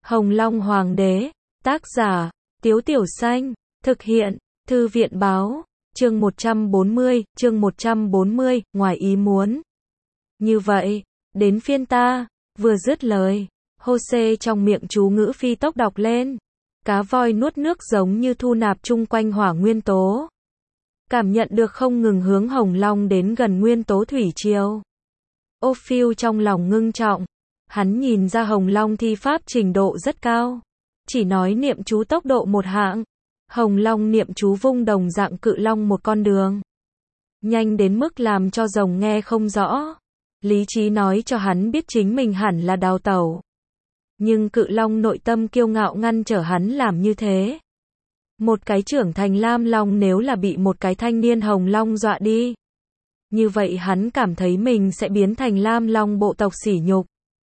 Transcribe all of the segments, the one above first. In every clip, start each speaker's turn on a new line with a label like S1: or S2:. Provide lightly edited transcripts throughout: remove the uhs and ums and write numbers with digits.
S1: Hồng Long Hoàng đế, tác giả, Tiếu Tiểu Xanh, thực hiện, Thư viện báo, chương 140, ngoài ý muốn. Như vậy, đến phiên ta, vừa dứt lời, Jose trong miệng chú ngữ phi tốc đọc lên. Cá voi nuốt nước giống như thu nạp chung quanh hỏa nguyên tố. Cảm nhận được không ngừng hướng Hồng Long đến gần nguyên tố thủy triều. Ophiel trong lòng ngưng trọng. Hắn nhìn ra Hồng Long thi pháp trình độ rất cao. Chỉ nói niệm chú tốc độ một hạng. Hồng Long niệm chú vung đồng dạng cự long một con đường. Nhanh đến mức làm cho rồng nghe không rõ. Lý trí nói cho hắn biết chính mình hẳn là đào tẩu. Nhưng cự long nội tâm kiêu ngạo ngăn trở hắn làm như thế. Một cái trưởng thành lam long nếu là bị một cái thanh niên hồng long dọa đi. Như vậy hắn cảm thấy mình sẽ biến thành lam long bộ tộc sỉ nhục.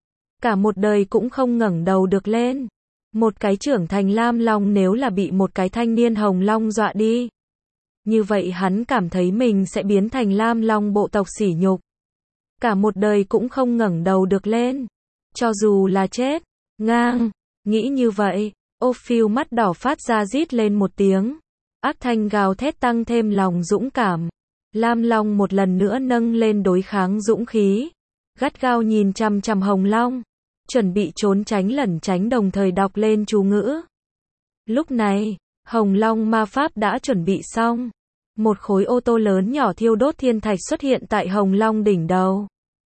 S1: Cả một đời cũng không ngẩng đầu được lên. Một cái trưởng thành lam long nếu là bị một cái thanh niên hồng long dọa đi. Như vậy hắn cảm thấy mình sẽ biến thành lam long bộ tộc sỉ nhục. Cả một đời cũng không ngẩng đầu được lên. Cho dù là chết. Ngang. Nghĩ như vậy. Ophiel mắt đỏ phát ra rít lên một tiếng. Ác thanh gào thét tăng thêm lòng dũng cảm. Lam long một lần nữa nâng lên đối kháng dũng khí. Gắt gao nhìn chằm chằm Hồng Long. Chuẩn bị trốn tránh lẩn tránh đồng thời đọc lên chú ngữ. Lúc này, Hồng Long ma pháp đã chuẩn bị xong. Một khối ô tô lớn nhỏ thiêu đốt thiên thạch xuất hiện tại Hồng Long đỉnh đầu.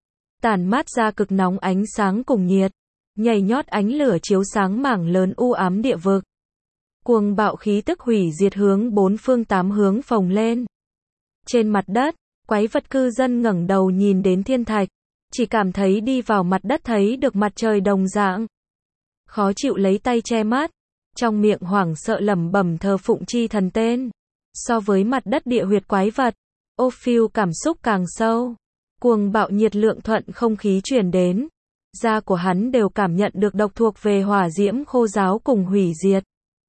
S1: Tản mát ra cực nóng ánh sáng cùng nhiệt. Nhảy nhót ánh lửa chiếu sáng mảng lớn u ám địa vực. Cuồng bạo khí tức hủy diệt hướng bốn phương tám hướng phồng lên. Trên mặt đất, quái vật cư dân ngẩng đầu nhìn đến thiên thạch. Chỉ cảm thấy đi vào mặt đất thấy được mặt trời đồng dạng. Khó chịu lấy tay che mắt. Trong miệng hoảng sợ lẩm bẩm thờ phụng chi thần tên. So với mặt đất địa huyệt quái vật, Ophiel cảm xúc càng sâu. Cuồng bạo nhiệt lượng thuận không khí truyền đến. Da của hắn đều cảm nhận được độc thuộc về hỏa diễm khô ráo cùng hủy diệt.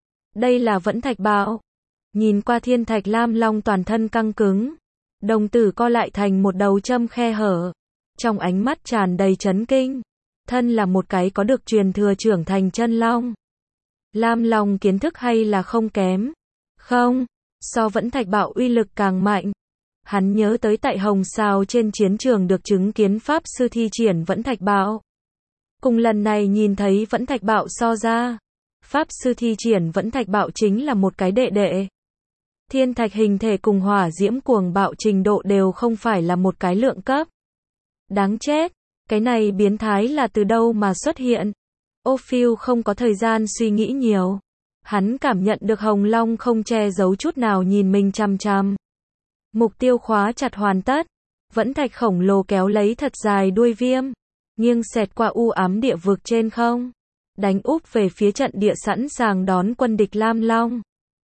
S1: Đây là vẫn thạch bạo. Nhìn qua thiên thạch lam long toàn thân căng cứng. Đồng tử co lại thành một đầu châm khe hở. Trong ánh mắt tràn đầy chấn kinh. Thân là một cái có được truyền thừa trưởng thành chân long. Lam long kiến thức hay là không kém. Không, so vẫn thạch bạo uy lực càng mạnh. Hắn nhớ tới tại Hồng Sao trên chiến trường được chứng kiến pháp sư thi triển vẫn thạch bạo. Cùng lần này nhìn thấy vẫn thạch bạo so ra. Pháp sư thi triển vẫn thạch bạo chính là một cái đệ đệ. Thiên thạch hình thể cùng hỏa diễm cuồng bạo trình độ đều không phải là một cái lượng cấp. Đáng chết, cái này biến thái là từ đâu mà xuất hiện. Ophiel không có thời gian suy nghĩ nhiều. Hắn cảm nhận được Hồng Long không che giấu chút nào nhìn mình chằm chằm. Mục tiêu khóa chặt hoàn tất. Vẫn thạch khổng lồ kéo lấy thật dài đuôi viêm. Nghiêng xẹt qua u ám địa vực trên không. Đánh úp về phía trận địa sẵn sàng đón quân địch lam long.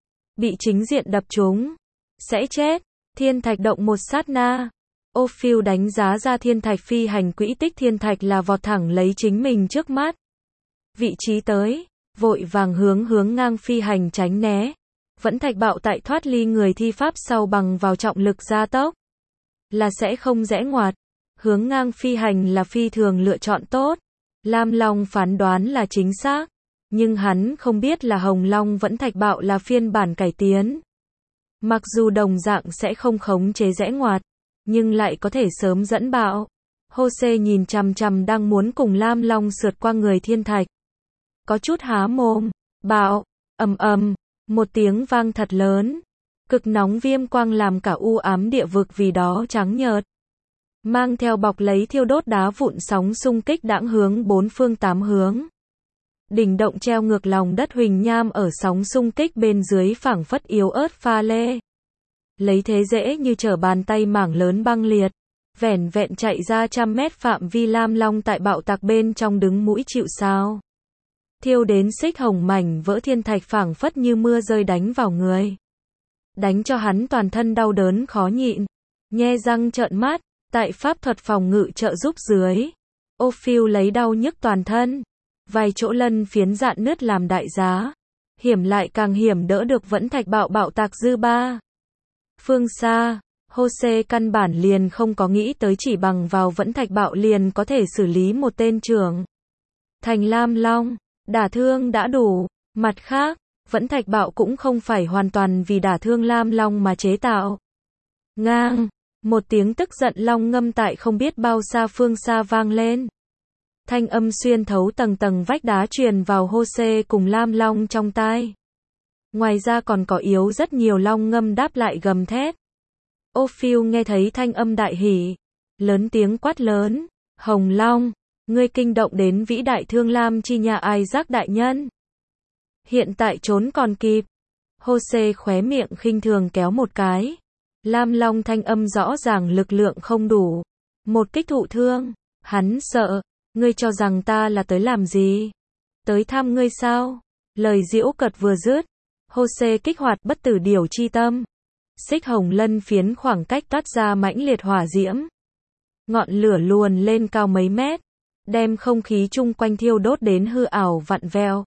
S1: Bị chính diện đập trúng. Sẽ chết. Thiên thạch động một sát na. Ophiel đánh giá ra thiên thạch phi hành quỹ tích thiên thạch là vọt thẳng lấy chính mình trước mắt. Vị trí tới. Vội vàng hướng ngang phi hành tránh né. Vẫn thạch bạo tại thoát ly người thi pháp sau bằng vào trọng lực gia tốc. Là sẽ không rẽ ngoặt. Hướng ngang phi hành là phi thường lựa chọn tốt. Lam Long phán đoán là chính xác. Nhưng hắn không biết là Hồng Long vẫn thạch bạo là phiên bản cải tiến. Mặc dù đồng dạng sẽ không khống chế rẽ ngoặt. Nhưng lại có thể sớm dẫn bạo. Jose nhìn chằm chằm đang muốn cùng Lam Long sượt qua người thiên thạch. Có chút há mồm. Bạo. Ầm ầm. Một tiếng vang thật lớn. Cực nóng viêm quang làm cả u ám địa vực vì đó trắng nhợt. Mang theo bọc lấy thiêu đốt đá vụn sóng xung kích đãng hướng bốn phương tám hướng. Đỉnh động treo ngược lòng đất huỳnh nham ở sóng xung kích bên dưới phảng phất yếu ớt pha lê. Lấy thế dễ như trở bàn tay mảng lớn băng liệt. Vẻn vẹn chạy ra 100 mét phạm vi lam long tại bạo tạc bên trong đứng mũi chịu sào. Thiêu đến xích hồng mảnh vỡ thiên thạch phảng phất như mưa rơi đánh vào người. Đánh cho hắn toàn thân đau đớn khó nhịn. Nhe răng trợn mắt. Tại pháp thuật phòng ngự trợ giúp dưới. Ophiel lấy đau nhức toàn thân. Vài chỗ lân phiến rạn nứt làm đại giá. Hiểm lại càng hiểm đỡ được vẫn thạch bạo tạc dư ba. Phương xa, Jose căn bản liền không có nghĩ tới chỉ bằng vào vẫn thạch bạo liền có thể xử lý một tên trưởng thành lam long. Đả thương đã đủ. Mặt khác, vẫn thạch bạo cũng không phải hoàn toàn vì đả thương Lam Long mà chế tạo. Ngang, một tiếng tức giận long ngâm tại không biết bao xa phương xa vang lên. Thanh âm xuyên thấu tầng tầng vách đá truyền vào Jose cùng Lam Long trong tai. Ngoài ra còn có yếu rất nhiều long ngâm đáp lại gầm thét. Ophiu nghe thấy thanh âm đại hỉ, lớn tiếng quát lớn, Hồng Long, ngươi kinh động đến vĩ đại thương lam chi nhà Isaac đại nhân. Hiện tại trốn còn kịp. Jose khóe miệng khinh thường kéo một cái. Lam Long thanh âm rõ ràng lực lượng không đủ. Một kích thụ thương, hắn sợ, ngươi cho rằng ta là tới làm gì? Tới thăm ngươi sao? Lời giễu cợt vừa dứt, Jose kích hoạt bất tử điểu chi tâm. Xích hồng lân phiến khoảng cách toát ra mãnh liệt hỏa diễm. Ngọn lửa luồn lên cao mấy mét, đem không khí chung quanh thiêu đốt đến hư ảo vặn vẹo.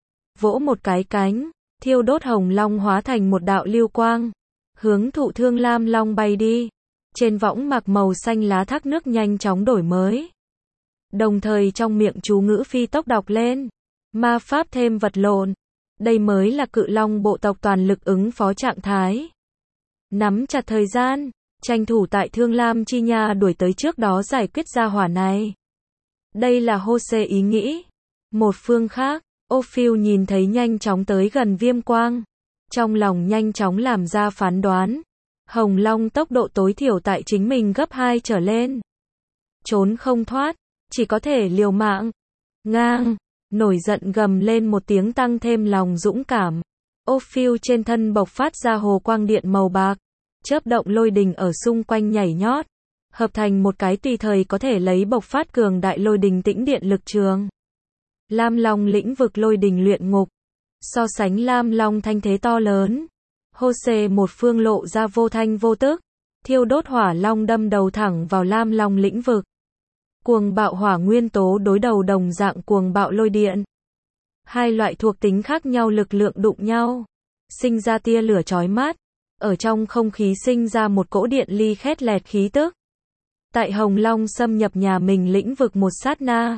S1: Vỗ một cái cánh, thiêu đốt hồng long hóa thành một đạo lưu quang, hướng thụ thương Lam Long bay đi. Trên võng mạc màu xanh lá thác nước nhanh chóng đổi mới. Đồng thời trong miệng chú ngữ phi tốc đọc lên. Ma pháp thêm vật lộn. Đây mới là cự long bộ tộc toàn lực ứng phó trạng thái. Nắm chặt thời gian, tranh thủ tại Thương Lam Chi Nha đuổi tới trước đó giải quyết ra hỏa này. Đây là Jose ý nghĩ. Một phương khác, Ophiu nhìn thấy nhanh chóng tới gần viêm quang. Trong lòng nhanh chóng làm ra phán đoán. Hồng Long tốc độ tối thiểu tại chính mình gấp 2 trở lên. Trốn không thoát, chỉ có thể liều mạng. Ngang, nổi giận gầm lên một tiếng tăng thêm lòng dũng cảm. Ophiu trên thân bộc phát ra hồ quang điện màu bạc. Chớp động lôi đình ở xung quanh nhảy nhót. Hợp thành một cái tùy thời có thể lấy bộc phát cường đại lôi đình tĩnh điện lực trường. Lam Long lĩnh vực lôi đình luyện ngục. So sánh Lam Long thanh thế to lớn. Jose một phương lộ ra vô thanh vô tức. Thiêu đốt hỏa long đâm đầu thẳng vào Lam Long lĩnh vực. Cuồng bạo hỏa nguyên tố đối đầu đồng dạng cuồng bạo lôi điện. Hai loại thuộc tính khác nhau lực lượng đụng nhau. Sinh ra tia lửa chói mắt. Ở trong không khí sinh ra một cỗ điện ly khét lẹt khí tức. Tại Hồng Long xâm nhập nhà mình lĩnh vực một sát na.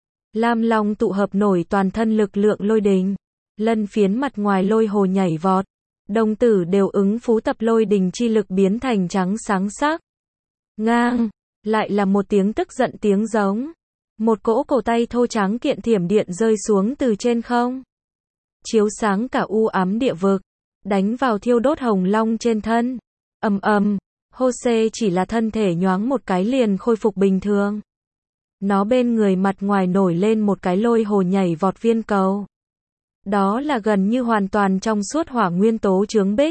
S1: Lam Long tụ hợp nổi toàn thân lực lượng lôi đình. Lân phiến mặt ngoài lôi hồ nhảy vọt. Đồng tử đều ứng phú tập lôi đình chi lực biến thành trắng sáng sắc. Ngang, lại là một tiếng tức giận tiếng giống. Một cỗ cổ tay thô trắng kiện thiểm điện rơi xuống từ trên không. Chiếu sáng cả u ám địa vực. Đánh vào thiêu đốt Hồng Long trên thân. Ầm ầm, Jose chỉ là thân thể nhoáng một cái liền khôi phục bình thường. Nó bên người mặt ngoài nổi lên một cái lôi hồ nhảy vọt viên cầu. Đó là gần như hoàn toàn trong suốt hỏa nguyên tố chướng bích.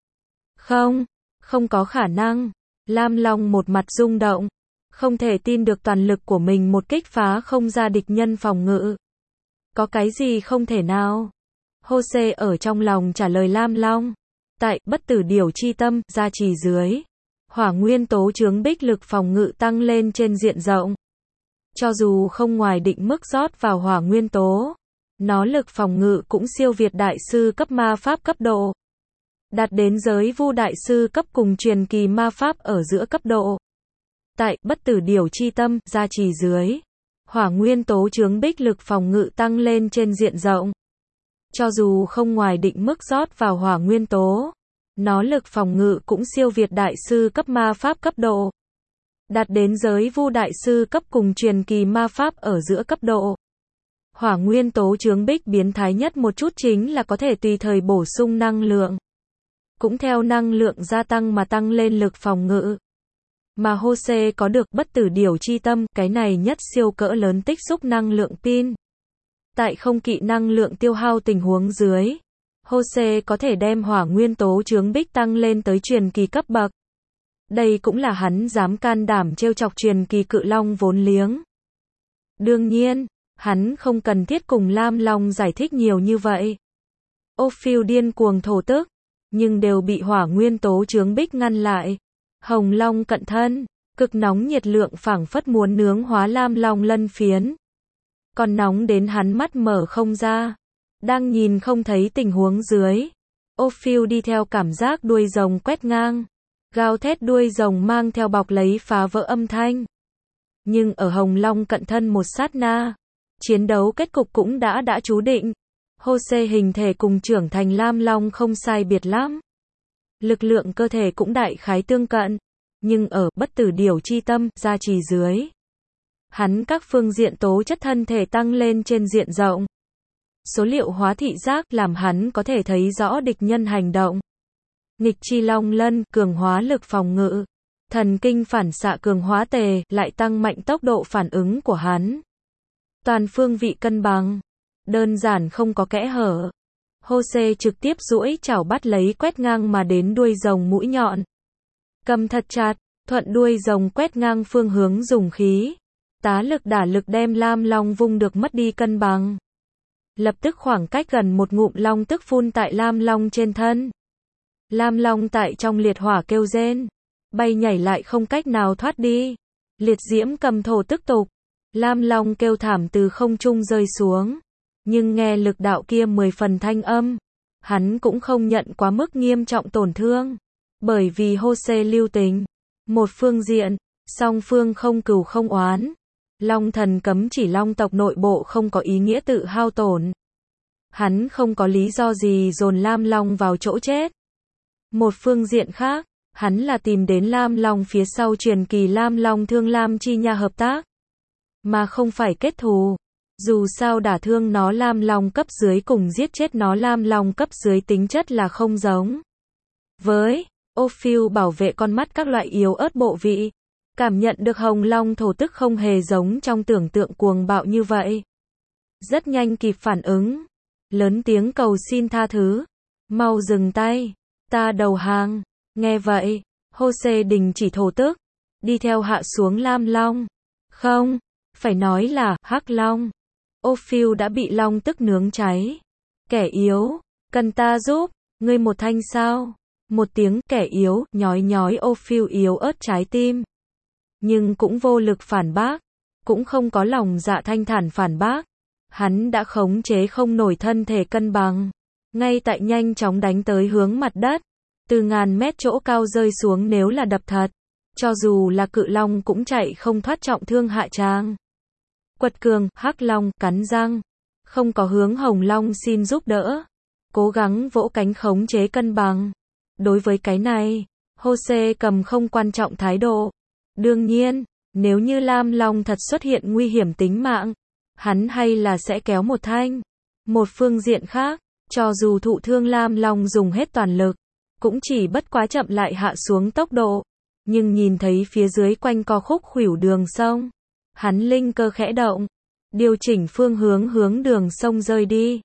S1: Không có khả năng. Lam Long một mặt rung động. Không thể tin được toàn lực của mình một kích phá không ra địch nhân phòng ngự. Có cái gì không thể nào? Jose ở trong lòng trả lời Lam Long. Tại bất tử điểu chi tâm gia trì dưới. Hỏa nguyên tố chướng bích lực phòng ngự tăng lên trên diện rộng. Cho dù không ngoài định mức rót vào hỏa nguyên tố. Nó lực phòng ngự cũng siêu việt đại sư cấp ma pháp cấp độ. Đạt đến giới vu đại sư cấp cùng truyền kỳ ma pháp ở giữa cấp độ. Tại bất tử điểu chi tâm gia trì dưới. Hỏa nguyên tố chướng bích lực phòng ngự tăng lên trên diện rộng. Cho dù không ngoài định mức rót vào hỏa nguyên tố. Nó lực phòng ngự cũng siêu việt đại sư cấp ma pháp cấp độ. Đạt đến giới vu đại sư cấp cùng truyền kỳ ma pháp ở giữa cấp độ. Hỏa nguyên tố chướng bích biến thái nhất một chút chính là có thể tùy thời bổ sung năng lượng. Cũng theo năng lượng gia tăng mà tăng lên lực phòng ngự. Mà Jose có được bất tử điểu chi tâm, cái này nhất siêu cỡ lớn tích xúc năng lượng pin. Tại không kỵ năng lượng tiêu hao tình huống dưới, Jose có thể đem hỏa nguyên tố chướng bích tăng lên tới truyền kỳ cấp bậc. Đây cũng là hắn dám can đảm trêu chọc truyền kỳ cự long vốn liếng. Đương nhiên, hắn không cần thiết cùng Lam Long giải thích nhiều như vậy. Ophiu điên cuồng thổ tức, nhưng đều bị hỏa nguyên tố chướng bích ngăn lại. Hồng Long cận thân, cực nóng nhiệt lượng phảng phất muốn nướng hóa Lam Long lân phiến. Còn nóng đến hắn mắt mở không ra. Đang nhìn không thấy tình huống dưới. Ophiu đi theo cảm giác đuôi rồng quét ngang. Gào thét đuôi rồng mang theo bọc lấy phá vỡ âm thanh. Nhưng ở Hồng Long cận thân một sát na. Chiến đấu kết cục cũng đã chú định. Jose hình thể cùng trưởng thành Lam Long không sai biệt lắm. Lực lượng cơ thể cũng đại khái tương cận. Nhưng ở bất tử điểu chi tâm gia trì dưới, hắn các phương diện tố chất thân thể tăng lên trên diện rộng. Số liệu hóa thị giác làm hắn có thể thấy rõ địch nhân hành động. Nghịch chi long lân cường hóa lực phòng ngự. Thần kinh phản xạ cường hóa tề lại tăng mạnh tốc độ phản ứng của hắn. Toàn phương vị cân bằng. Đơn giản không có kẽ hở. Jose trực tiếp duỗi chảo bắt lấy quét ngang mà đến đuôi rồng mũi nhọn. Cầm thật chặt, thuận đuôi rồng quét ngang phương hướng dùng khí. Tá lực đả lực đem Lam Long vung được mất đi cân bằng. Lập tức khoảng cách gần một ngụm long tức phun tại Lam Long trên thân. Lam Long tại trong liệt hỏa kêu rên. Bay nhảy lại không cách nào thoát đi. Liệt diễm cầm thổ tức tục. Lam Long kêu thảm từ không trung rơi xuống. Nhưng nghe lực đạo kia 10 phần thanh âm. Hắn cũng không nhận quá mức nghiêm trọng tổn thương. Bởi vì Jose lưu tình. Một phương diện, song phương không cừu không oán. Long thần cấm chỉ long tộc nội bộ không có ý nghĩa tự hao tổn. Hắn không có lý do gì dồn Lam Long vào chỗ chết. Một phương diện khác, hắn là tìm đến Lam Long phía sau truyền kỳ Lam Long Thương Lam Chi Nha hợp tác. Mà không phải kết thù. Dù sao đả thương nó Lam Long cấp dưới cùng giết chết nó Lam Long cấp dưới tính chất là không giống. Với Ophiu bảo vệ con mắt các loại yếu ớt bộ vị. Cảm nhận được hồng long thổ tức không hề giống trong tưởng tượng cuồng bạo như vậy. Rất nhanh kịp phản ứng. Lớn tiếng cầu xin tha thứ. Mau dừng tay. Ta đầu hàng. Nghe vậy, Jose đình chỉ thổ tức. Đi theo hạ xuống Lam Long. Không, phải nói là Hắc Long. Ophiu đã bị long tức nướng cháy. Kẻ yếu, cần ta giúp, ngươi một thanh sao? Một tiếng kẻ yếu, nhói nhói Ophiu yếu ớt trái tim. Nhưng cũng vô lực phản bác. Cũng không có lòng dạ thanh thản phản bác. Hắn đã khống chế không nổi thân thể cân bằng. Ngay tại nhanh chóng đánh tới hướng mặt đất. Từ ngàn mét chỗ cao rơi xuống nếu là đập thật. Cho dù là cự long cũng chạy không thoát trọng thương hạ tràng. Quật cường, Hắc Long, cắn răng. Không có hướng Hồng Long xin giúp đỡ. Cố gắng vỗ cánh khống chế cân bằng. Đối với cái này, Jose cầm không quan trọng thái độ. Đương nhiên, nếu như Lam Long thật xuất hiện nguy hiểm tính mạng, hắn hay là sẽ kéo một thanh. Một phương diện khác, cho dù thụ thương Lam Long dùng hết toàn lực, cũng chỉ bất quá chậm lại hạ xuống tốc độ. Nhưng nhìn thấy phía dưới quanh co khúc khuỷu đường sông, hắn linh cơ khẽ động, điều chỉnh phương hướng đường sông rơi đi.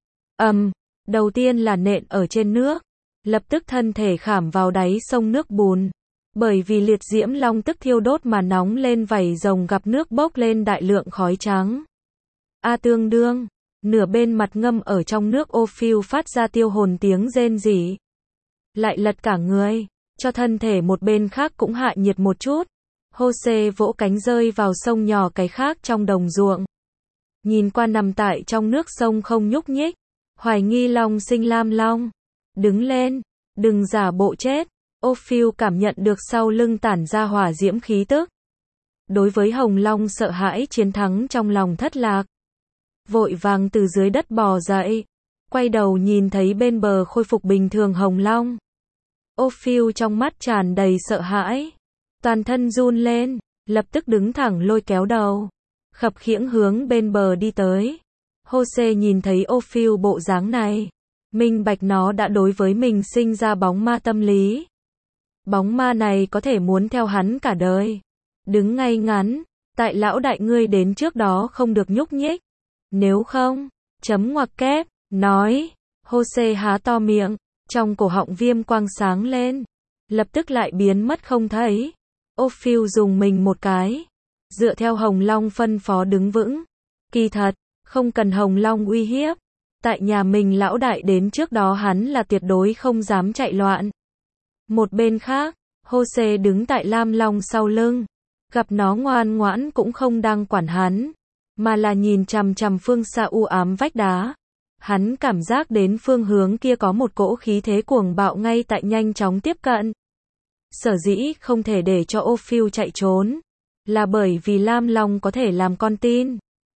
S1: Đầu tiên là nện ở trên nước, lập tức thân thể khảm vào đáy sông nước bùn. Bởi vì liệt diễm long tức thiêu đốt mà nóng lên vảy rồng gặp nước bốc lên đại lượng khói trắng. Tương đương, nửa bên mặt ngâm ở trong nước Ophiu phát ra tiêu hồn tiếng rên rỉ. Lại lật cả người, cho thân thể một bên khác cũng hạ nhiệt một chút. Jose vỗ cánh rơi vào sông nhỏ cái khác trong đồng ruộng. Nhìn qua nằm tại trong nước sông không nhúc nhích. Hoài nghi long sinh Lam Long. Đứng lên, đừng giả bộ chết. Ophiu cảm nhận được sau lưng tản ra hỏa diễm khí tức. Đối với Hồng Long sợ hãi chiến thắng trong lòng thất lạc. Vội vàng từ dưới đất bò dậy. Quay đầu nhìn thấy bên bờ khôi phục bình thường Hồng Long. Ophiu trong mắt tràn đầy sợ hãi. Toàn thân run lên, lập tức đứng thẳng lôi kéo đầu. Khập khiễng hướng bên bờ đi tới. Jose nhìn thấy Ophiu bộ dáng này. Minh bạch nó đã đối với mình sinh ra bóng ma tâm lý. Bóng ma này có thể muốn theo hắn cả đời. Đứng ngay ngắn, tại lão đại ngươi đến trước đó không được nhúc nhích. Nếu không, chấm ngoặc kép, nói. Jose há to miệng, trong cổ họng viêm quang sáng lên. Lập tức lại biến mất không thấy. Ophiu dùng mình một cái. Dựa theo Hồng Long phân phó đứng vững. Kỳ thật, không cần Hồng Long uy hiếp. Tại nhà mình lão đại đến trước đó hắn là tuyệt đối không dám chạy loạn. Một bên khác, Jose đứng tại Lam Long sau lưng. Gặp nó ngoan ngoãn cũng không đang quản hắn. Mà là nhìn chằm chằm phương xa u ám vách đá. Hắn cảm giác đến phương hướng kia có một cỗ khí thế cuồng bạo ngay tại nhanh chóng tiếp cận. Sở dĩ không thể để cho Ophiu chạy trốn. Là bởi vì Lam Long có thể làm con tin.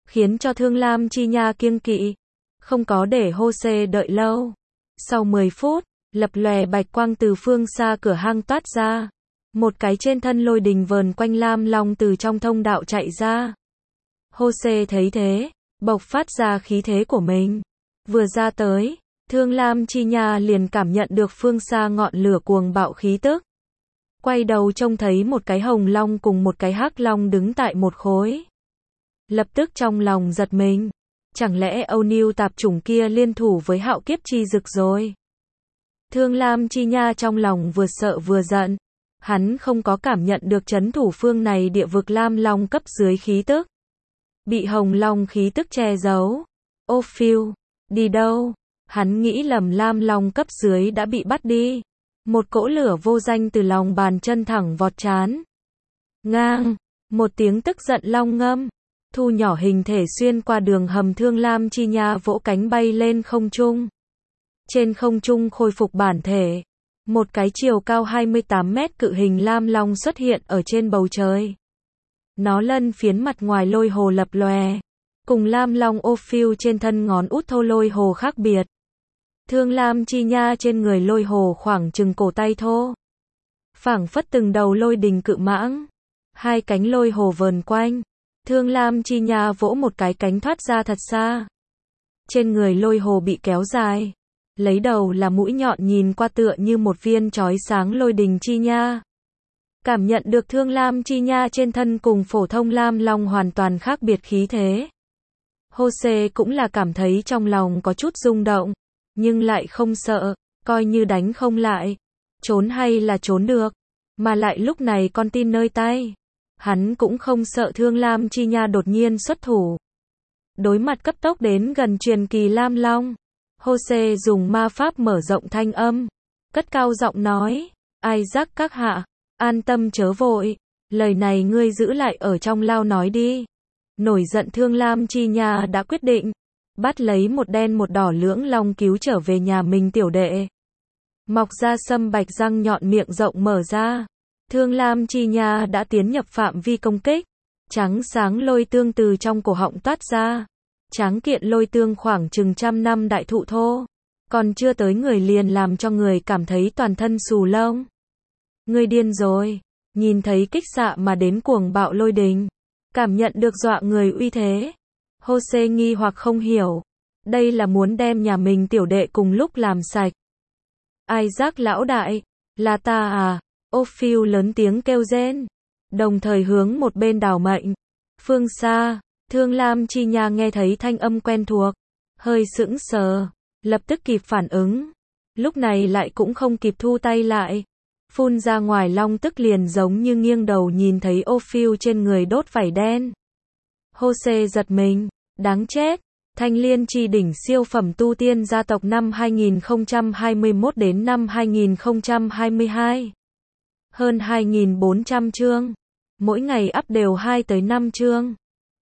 S1: khiến cho Thương Lam Chi Nha kiêng kỵ, không có để Jose đợi lâu. Sau 10 phút, lập lòe bạch quang từ phương xa cửa hang toát ra. Một cái trên thân lôi đình vờn quanh Lam Long từ trong thông đạo chạy ra. Jose thấy thế, bộc phát ra khí thế của mình. Vừa ra tới, Thương Lam Chi Nha liền cảm nhận được phương xa ngọn lửa cuồng bạo khí tức. Quay đầu trông thấy một cái hồng long cùng một cái hắc long đứng tại một khối. Lập tức trong lòng giật mình. Chẳng lẽ Âu Niu tạp chủng kia liên thủ với Hạo Kiếp Chi Dực rồi? Thương Lam Chi Nha trong lòng vừa sợ vừa giận. Hắn không có cảm nhận được chấn thủ phương này địa vực Lam Long cấp dưới khí tức. Bị hồng long khí tức che giấu. Ô phiêu, đi đâu? Hắn nghĩ lầm Lam Long cấp dưới đã bị bắt đi. Một cỗ lửa vô danh từ lòng bàn chân thẳng vọt trán. Ngang, một tiếng tức giận long ngâm. Thu nhỏ hình thể xuyên qua đường hầm. Thương Lam Chi Nha vỗ cánh bay lên không trung. Trên không trung khôi phục bản thể. Một cái chiều cao 28 mét cự hình Lam Long xuất hiện ở trên bầu trời. Nó lân phiến mặt ngoài lôi hồ lập lòe. Cùng Lam Long ô phiêu trên thân ngón út thô lôi hồ khác biệt. Thương Lam Chi Nha trên người lôi hồ khoảng chừng cổ tay thô. Phảng phất từng đầu lôi đình cự mãng. Hai cánh lôi hồ vờn quanh. Thương Lam Chi Nha vỗ một cái cánh thoát ra thật xa. Trên người lôi hồ bị kéo dài. Lấy đầu là mũi nhọn nhìn qua tựa như một viên chói sáng lôi đình chi nha. Cảm nhận được Thương Lam Chi Nha trên thân cùng phổ thông Lam Long hoàn toàn khác biệt khí thế. Jose cũng là cảm thấy trong lòng có chút rung động, nhưng lại không sợ, coi như đánh không lại. Trốn hay là trốn được, mà lại lúc này con tin nơi tay. Hắn cũng không sợ Thương Lam Chi Nha đột nhiên xuất thủ. Đối mặt cấp tốc đến gần truyền kỳ Lam Long. Jose dùng ma pháp mở rộng thanh âm, cất cao giọng nói, Isaac các hạ, an tâm chớ vội, lời này ngươi giữ lại ở trong lao nói đi. Nổi giận Thương Lam Chi Nha đã quyết định, bắt lấy một đen một đỏ lưỡng long cứu trở về nhà mình tiểu đệ. Mọc ra sâm bạch răng nhọn miệng rộng mở ra, Thương Lam Chi Nha đã tiến nhập phạm vi công kích, trắng sáng lôi tương từ trong cổ họng toát ra. Tráng kiện lôi tương khoảng chừng 100 năm đại thụ thô, còn chưa tới người liền làm cho người cảm thấy toàn thân xù lông. Ngươi điên rồi, nhìn thấy kích xạ mà đến cuồng bạo lôi đình, cảm nhận được dọa người uy thế. Jose nghi hoặc không hiểu, đây là muốn đem nhà mình tiểu đệ cùng lúc làm sạch. Isaac lão đại, là ta à? Ophiu lớn tiếng kêu rên, đồng thời hướng một bên đảo mệnh. Phương xa, Thương Lam Chi Nha nghe thấy thanh âm quen thuộc, hơi sững sờ, lập tức kịp phản ứng. Lúc này lại cũng không kịp thu tay lại. Phun ra ngoài long tức liền giống như nghiêng đầu nhìn thấy Ophiu trên người đốt vảy đen. Jose giật mình, đáng chết. Thanh Liên Chi đỉnh siêu phẩm tu tiên gia tộc năm 2021 đến năm 2022. Hơn 2.400 chương. Mỗi ngày up đều 2 tới 5 chương.